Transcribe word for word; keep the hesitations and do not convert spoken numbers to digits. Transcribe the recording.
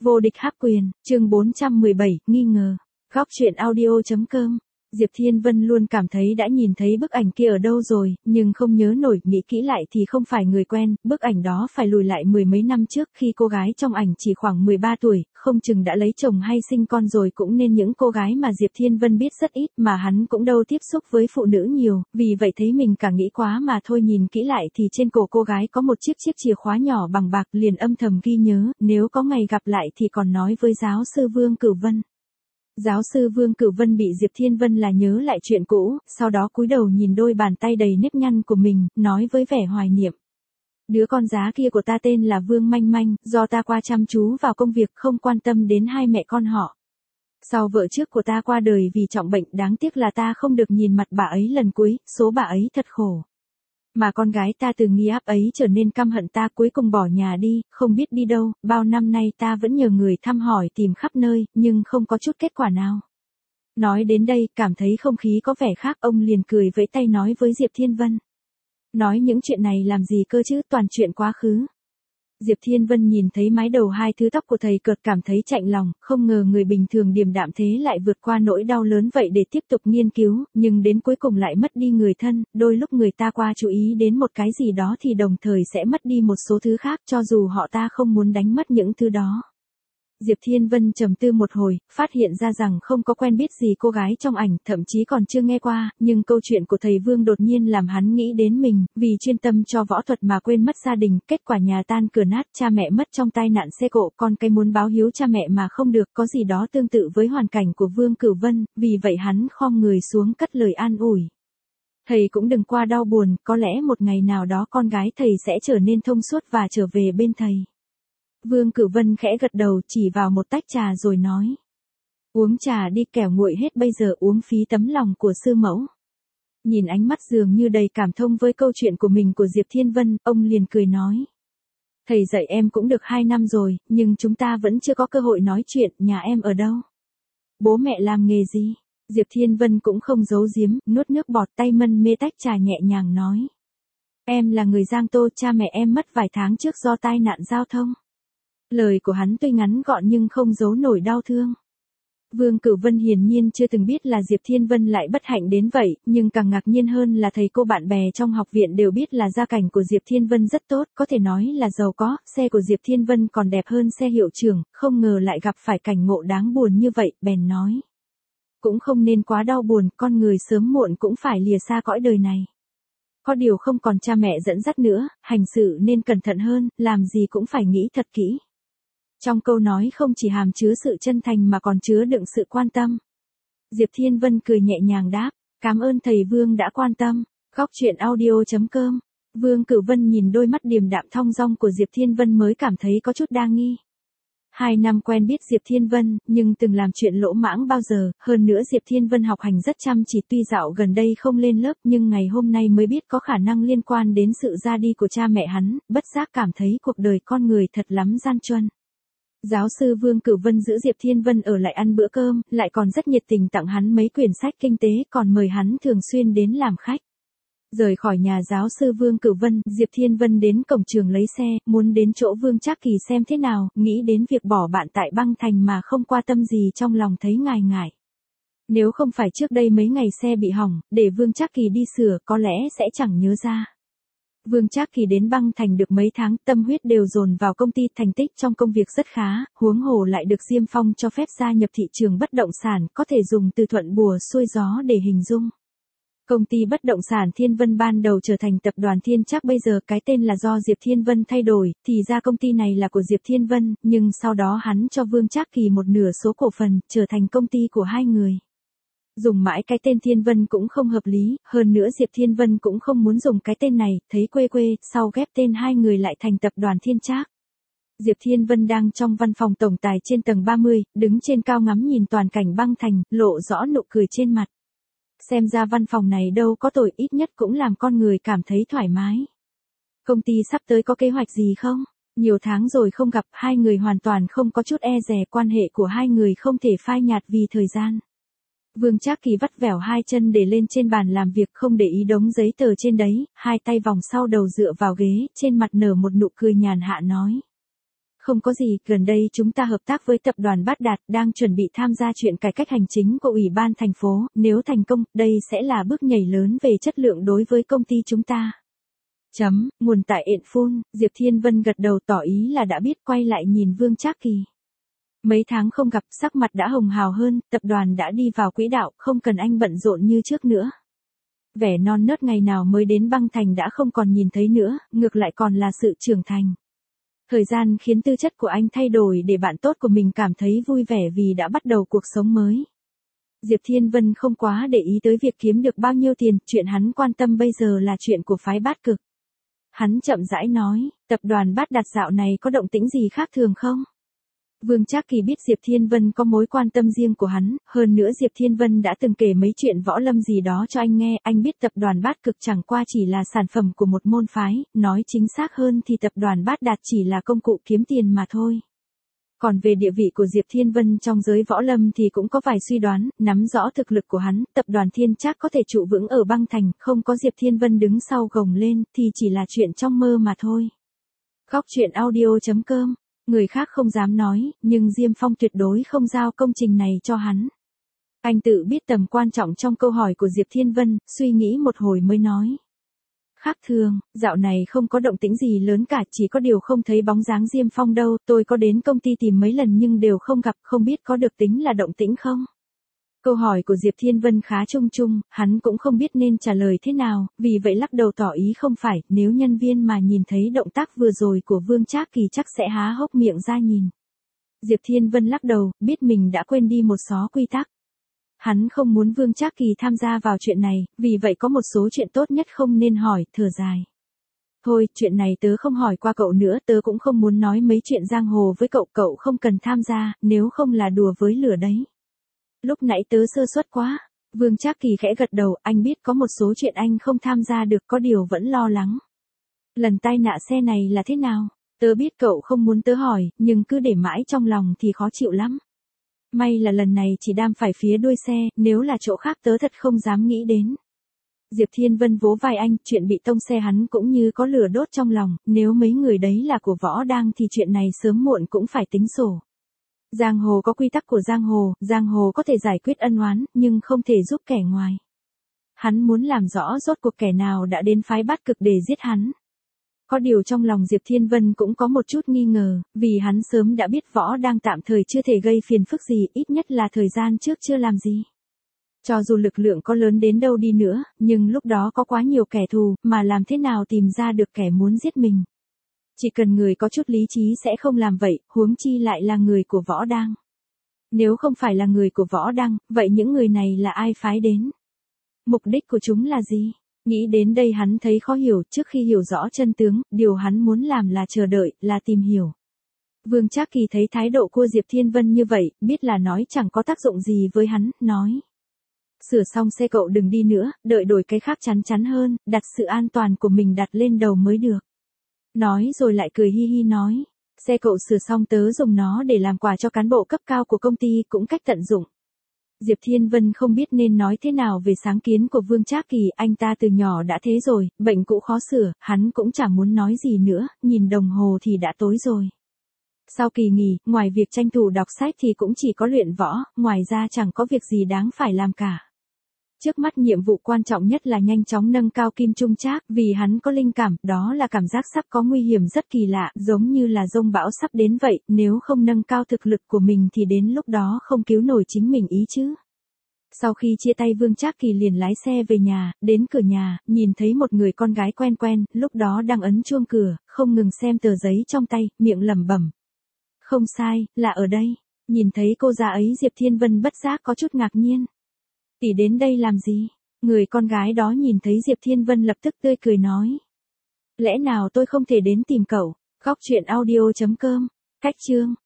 Vô địch hắc quyền, chương bốn trăm mười bảy, nghi ngờ. Góc truyện audio chấm com. Diệp Thiên Vân luôn cảm thấy đã nhìn thấy bức ảnh kia ở đâu rồi, nhưng không nhớ nổi, nghĩ kỹ lại thì không phải người quen, bức ảnh đó phải lùi lại mười mấy năm trước khi cô gái trong ảnh chỉ khoảng mười ba tuổi, không chừng đã lấy chồng hay sinh con rồi, cũng nên những cô gái mà Diệp Thiên Vân biết rất ít, mà hắn cũng đâu tiếp xúc với phụ nữ nhiều, vì vậy thấy mình cả nghĩ quá mà thôi. Nhìn kỹ lại thì trên cổ cô gái có một chiếc chiếc chìa khóa nhỏ bằng bạc, liền âm thầm ghi nhớ, nếu có ngày gặp lại thì còn nói với giáo sư Vương Cửu Vân. Giáo sư Vương Cửu Vân bị Diệp Thiên Vân là nhớ lại chuyện cũ, sau đó cúi đầu nhìn đôi bàn tay đầy nếp nhăn của mình, nói với vẻ hoài niệm. Đứa con giá kia của ta tên là Vương Manh Manh, do ta qua chăm chú vào công việc không quan tâm đến hai mẹ con họ. Sau vợ trước của ta qua đời vì trọng bệnh, đáng tiếc là ta không được nhìn mặt bà ấy lần cuối, số bà ấy thật khổ. Mà con gái ta từ nghi áp ấy trở nên căm hận ta, cuối cùng bỏ nhà đi, không biết đi đâu, bao năm nay ta vẫn nhờ người thăm hỏi tìm khắp nơi, nhưng không có chút kết quả nào. Nói đến đây, cảm thấy không khí có vẻ khác, ông liền cười vẫy tay nói với Diệp Thiên Vân. Nói những chuyện này làm gì cơ chứ, toàn chuyện quá khứ. Diệp Thiên Vân nhìn thấy mái đầu hai thứ tóc của thầy cợt, cảm thấy chạnh lòng, không ngờ người bình thường điềm đạm thế lại vượt qua nỗi đau lớn vậy để tiếp tục nghiên cứu, nhưng đến cuối cùng lại mất đi người thân, đôi lúc người ta qua chú ý đến một cái gì đó thì đồng thời sẽ mất đi một số thứ khác, cho dù họ ta không muốn đánh mất những thứ đó. Diệp Thiên Vân trầm tư một hồi, phát hiện ra rằng không có quen biết gì cô gái trong ảnh, thậm chí còn chưa nghe qua, nhưng câu chuyện của thầy Vương đột nhiên làm hắn nghĩ đến mình, vì chuyên tâm cho võ thuật mà quên mất gia đình, kết quả nhà tan cửa nát, cha mẹ mất trong tai nạn xe cộ, con cái muốn báo hiếu cha mẹ mà không được, có gì đó tương tự với hoàn cảnh của Vương Cửu Vân, vì vậy hắn khom người xuống cất lời an ủi. Thầy cũng đừng qua đau buồn, có lẽ một ngày nào đó con gái thầy sẽ trở nên thông suốt và trở về bên thầy. Vương Cửu Vân khẽ gật đầu, chỉ vào một tách trà rồi nói. Uống trà đi, kẻo nguội hết bây giờ, uống phí tấm lòng của sư mẫu. Nhìn ánh mắt dường như đầy cảm thông với câu chuyện của mình của Diệp Thiên Vân, ông liền cười nói. Thầy dạy em cũng được hai năm rồi, nhưng chúng ta vẫn chưa có cơ hội nói chuyện, nhà em ở đâu? Bố mẹ làm nghề gì? Diệp Thiên Vân cũng không giấu giếm, nuốt nước bọt, tay mân mê tách trà nhẹ nhàng nói. Em là người Giang Tô, cha mẹ em mất vài tháng trước do tai nạn giao thông. Lời của hắn tuy ngắn gọn nhưng không giấu nổi đau thương. Vương Cửu Vân hiển nhiên chưa từng biết là Diệp Thiên Vân lại bất hạnh đến vậy, nhưng càng ngạc nhiên hơn là thầy cô bạn bè trong học viện đều biết là gia cảnh của Diệp Thiên Vân rất tốt, có thể nói là giàu có, xe của Diệp Thiên Vân còn đẹp hơn xe hiệu trưởng, không ngờ lại gặp phải cảnh ngộ đáng buồn như vậy, bèn nói. Cũng không nên quá đau buồn, con người sớm muộn cũng phải lìa xa cõi đời này. Có điều không còn cha mẹ dẫn dắt nữa, hành sự nên cẩn thận hơn, làm gì cũng phải nghĩ thật kỹ. Trong câu nói không chỉ hàm chứa sự chân thành mà còn chứa đựng sự quan tâm. Diệp Thiên Vân cười nhẹ nhàng đáp, cảm ơn thầy Vương đã quan tâm. Góc truyện audio chấm com. Vương Cửu Vân nhìn đôi mắt điềm đạm thong dong của Diệp Thiên Vân mới cảm thấy có chút đa nghi. Hai năm quen biết Diệp Thiên Vân, nhưng từng làm chuyện lỗ mãng bao giờ, hơn nữa Diệp Thiên Vân học hành rất chăm chỉ, tuy dạo gần đây không lên lớp nhưng ngày hôm nay mới biết có khả năng liên quan đến sự ra đi của cha mẹ hắn, bất giác cảm thấy cuộc đời con người thật lắm gian truân. Giáo sư Vương Cửu Vân giữ Diệp Thiên Vân ở lại ăn bữa cơm, lại còn rất nhiệt tình tặng hắn mấy quyển sách kinh tế, còn mời hắn thường xuyên đến làm khách. Rời khỏi nhà giáo sư Vương Cửu Vân, Diệp Thiên Vân đến cổng trường lấy xe, muốn đến chỗ Vương Trác Kỳ xem thế nào, nghĩ đến việc bỏ bạn tại băng thành mà không qua tâm gì, trong lòng thấy ngại ngại. Nếu không phải trước đây mấy ngày xe bị hỏng, để Vương Trác Kỳ đi sửa, có lẽ sẽ chẳng nhớ ra. Vương Trác Kỳ đến băng thành được mấy tháng, tâm huyết đều dồn vào công ty, thành tích trong công việc rất khá, huống hồ lại được Diêm Phong cho phép gia nhập thị trường bất động sản, có thể dùng từ thuận buồm xuôi gió để hình dung. Công ty bất động sản Thiên Vân ban đầu trở thành tập đoàn Thiên Trác, bây giờ cái tên là do Diệp Thiên Vân thay đổi, thì ra công ty này là của Diệp Thiên Vân, nhưng sau đó hắn cho Vương Trác Kỳ một nửa số cổ phần, trở thành công ty của hai người. Dùng mãi cái tên Thiên Vân cũng không hợp lý, hơn nữa Diệp Thiên Vân cũng không muốn dùng cái tên này, thấy quê quê, sau ghép tên hai người lại thành tập đoàn Thiên Trác. Diệp Thiên Vân đang trong văn phòng tổng tài trên tầng ba mươi, đứng trên cao ngắm nhìn toàn cảnh băng thành, lộ rõ nụ cười trên mặt. Xem ra văn phòng này đâu có tội, ít nhất cũng làm con người cảm thấy thoải mái. Công ty sắp tới có kế hoạch gì không? Nhiều tháng rồi không gặp, hai người hoàn toàn không có chút e dè, quan hệ của hai người không thể phai nhạt vì thời gian. Vương Trác Kỳ vắt vẻo hai chân để lên trên bàn làm việc, không để ý đống giấy tờ trên đấy, hai tay vòng sau đầu dựa vào ghế, trên mặt nở một nụ cười nhàn hạ nói. Không có gì, gần đây chúng ta hợp tác với tập đoàn Bát Đạt, đang chuẩn bị tham gia chuyện cải cách hành chính của Ủy ban thành phố, nếu thành công, đây sẽ là bước nhảy lớn về chất lượng đối với công ty chúng ta. Chấm, nguồn tại Info, Diệp Thiên Vân gật đầu tỏ ý là đã biết, quay lại nhìn Vương Trác Kỳ. Mấy tháng không gặp, sắc mặt đã hồng hào hơn, tập đoàn đã đi vào quỹ đạo, không cần anh bận rộn như trước nữa. Vẻ non nớt ngày nào mới đến băng thành đã không còn nhìn thấy nữa, ngược lại còn là sự trưởng thành. Thời gian khiến tư chất của anh thay đổi để bạn tốt của mình cảm thấy vui vẻ vì đã bắt đầu cuộc sống mới. Diệp Thiên Vân không quá để ý tới việc kiếm được bao nhiêu tiền, chuyện hắn quan tâm bây giờ là chuyện của phái Bát Cực. Hắn chậm rãi nói, tập đoàn Bát Đạt dạo này có động tĩnh gì khác thường không? Vương Trác Kỳ biết Diệp Thiên Vân có mối quan tâm riêng của hắn, hơn nữa Diệp Thiên Vân đã từng kể mấy chuyện võ lâm gì đó cho anh nghe, anh biết tập đoàn Bát Cực chẳng qua chỉ là sản phẩm của một môn phái, nói chính xác hơn thì tập đoàn Bát Đạt chỉ là công cụ kiếm tiền mà thôi. Còn về địa vị của Diệp Thiên Vân trong giới võ lâm thì cũng có vài suy đoán, nắm rõ thực lực của hắn, tập đoàn Thiên Trác có thể trụ vững ở băng thành, không có Diệp Thiên Vân đứng sau gồng lên thì chỉ là chuyện trong mơ mà thôi. Góc truyện audio chấm com. Người khác không dám nói, nhưng Diêm Phong tuyệt đối không giao công trình này cho hắn. Anh tự biết tầm quan trọng trong câu hỏi của Diệp Thiên Vân, suy nghĩ một hồi mới nói. Khác thường, dạo này không có động tĩnh gì lớn cả, chỉ có điều không thấy bóng dáng Diêm Phong đâu, tôi có đến công ty tìm mấy lần nhưng đều không gặp, không biết có được tính là động tĩnh không? Câu hỏi của Diệp Thiên Vân khá chung chung, hắn cũng không biết nên trả lời thế nào, vì vậy lắc đầu tỏ ý không phải, nếu nhân viên mà nhìn thấy động tác vừa rồi của Vương Trác Kỳ chắc sẽ há hốc miệng ra nhìn. Diệp Thiên Vân lắc đầu, biết mình đã quên đi một số quy tắc. Hắn không muốn Vương Trác Kỳ tham gia vào chuyện này, vì vậy có một số chuyện tốt nhất không nên hỏi, thở dài. Thôi, chuyện này tớ không hỏi qua cậu nữa, tớ cũng không muốn nói mấy chuyện giang hồ với cậu, cậu không cần tham gia, nếu không là đùa với lửa đấy. Lúc nãy tớ sơ suất quá. Vương Trác Kỳ khẽ gật đầu, anh biết có một số chuyện anh không tham gia được, có điều vẫn lo lắng. Lần tai nạn xe này là thế nào? Tớ biết cậu không muốn tớ hỏi, nhưng cứ để mãi trong lòng thì khó chịu lắm. May là lần này chỉ đam phải phía đuôi xe, nếu là chỗ khác tớ thật không dám nghĩ đến. Diệp Thiên Vân vỗ vai anh, chuyện bị tông xe hắn cũng như có lửa đốt trong lòng, nếu mấy người đấy là của võ đang thì chuyện này sớm muộn cũng phải tính sổ. Giang hồ có quy tắc của giang hồ, giang hồ có thể giải quyết ân oán, nhưng không thể giúp kẻ ngoài. Hắn muốn làm rõ rốt cuộc kẻ nào đã đến phái Bát Cực để giết hắn. Có điều trong lòng Diệp Thiên Vân cũng có một chút nghi ngờ, vì hắn sớm đã biết võ đang tạm thời chưa thể gây phiền phức gì, ít nhất là thời gian trước chưa làm gì. Cho dù lực lượng có lớn đến đâu đi nữa, nhưng lúc đó có quá nhiều kẻ thù, mà làm thế nào tìm ra được kẻ muốn giết mình. Chỉ cần người có chút lý trí sẽ không làm vậy, huống chi lại là người của võ đang. Nếu không phải là người của võ đang, vậy những người này là ai phái đến? Mục đích của chúng là gì? Nghĩ đến đây hắn thấy khó hiểu, trước khi hiểu rõ chân tướng, điều hắn muốn làm là chờ đợi, là tìm hiểu. Vương Trác Kỳ thấy thái độ của Diệp Thiên Vân như vậy, biết là nói chẳng có tác dụng gì với hắn, nói. Sửa xong xe cậu đừng đi nữa, đợi đổi cái khác chắn chắn hơn, đặt sự an toàn của mình đặt lên đầu mới được. Nói rồi lại cười hi hi nói, xe cậu sửa xong tớ dùng nó để làm quà cho cán bộ cấp cao của công ty cũng cách tận dụng. Diệp Thiên Vân không biết nên nói thế nào về sáng kiến của Vương Trác Kỳ, anh ta từ nhỏ đã thế rồi, bệnh cũ khó sửa, hắn cũng chẳng muốn nói gì nữa, nhìn đồng hồ thì đã tối rồi. Sau kỳ nghỉ, ngoài việc tranh thủ đọc sách thì cũng chỉ có luyện võ, ngoài ra chẳng có việc gì đáng phải làm cả. Trước mắt nhiệm vụ quan trọng nhất là nhanh chóng nâng cao Kim Trung Trác, vì hắn có linh cảm, đó là cảm giác sắp có nguy hiểm rất kỳ lạ, giống như là dông bão sắp đến vậy, nếu không nâng cao thực lực của mình thì đến lúc đó không cứu nổi chính mình ý chứ. Sau khi chia tay Vương Trác Kỳ liền lái xe về nhà, đến cửa nhà, nhìn thấy một người con gái quen quen, lúc đó đang ấn chuông cửa, không ngừng xem tờ giấy trong tay, miệng lẩm bẩm. Không sai, là ở đây. Nhìn thấy cô già ấy Diệp Thiên Vân bất giác có chút ngạc nhiên. Tỷ đến đây làm gì? Người con gái đó nhìn thấy Diệp Thiên Vân lập tức tươi cười nói. Lẽ nào tôi không thể đến tìm cậu? Góc truyện audio chấm com. Cách chương.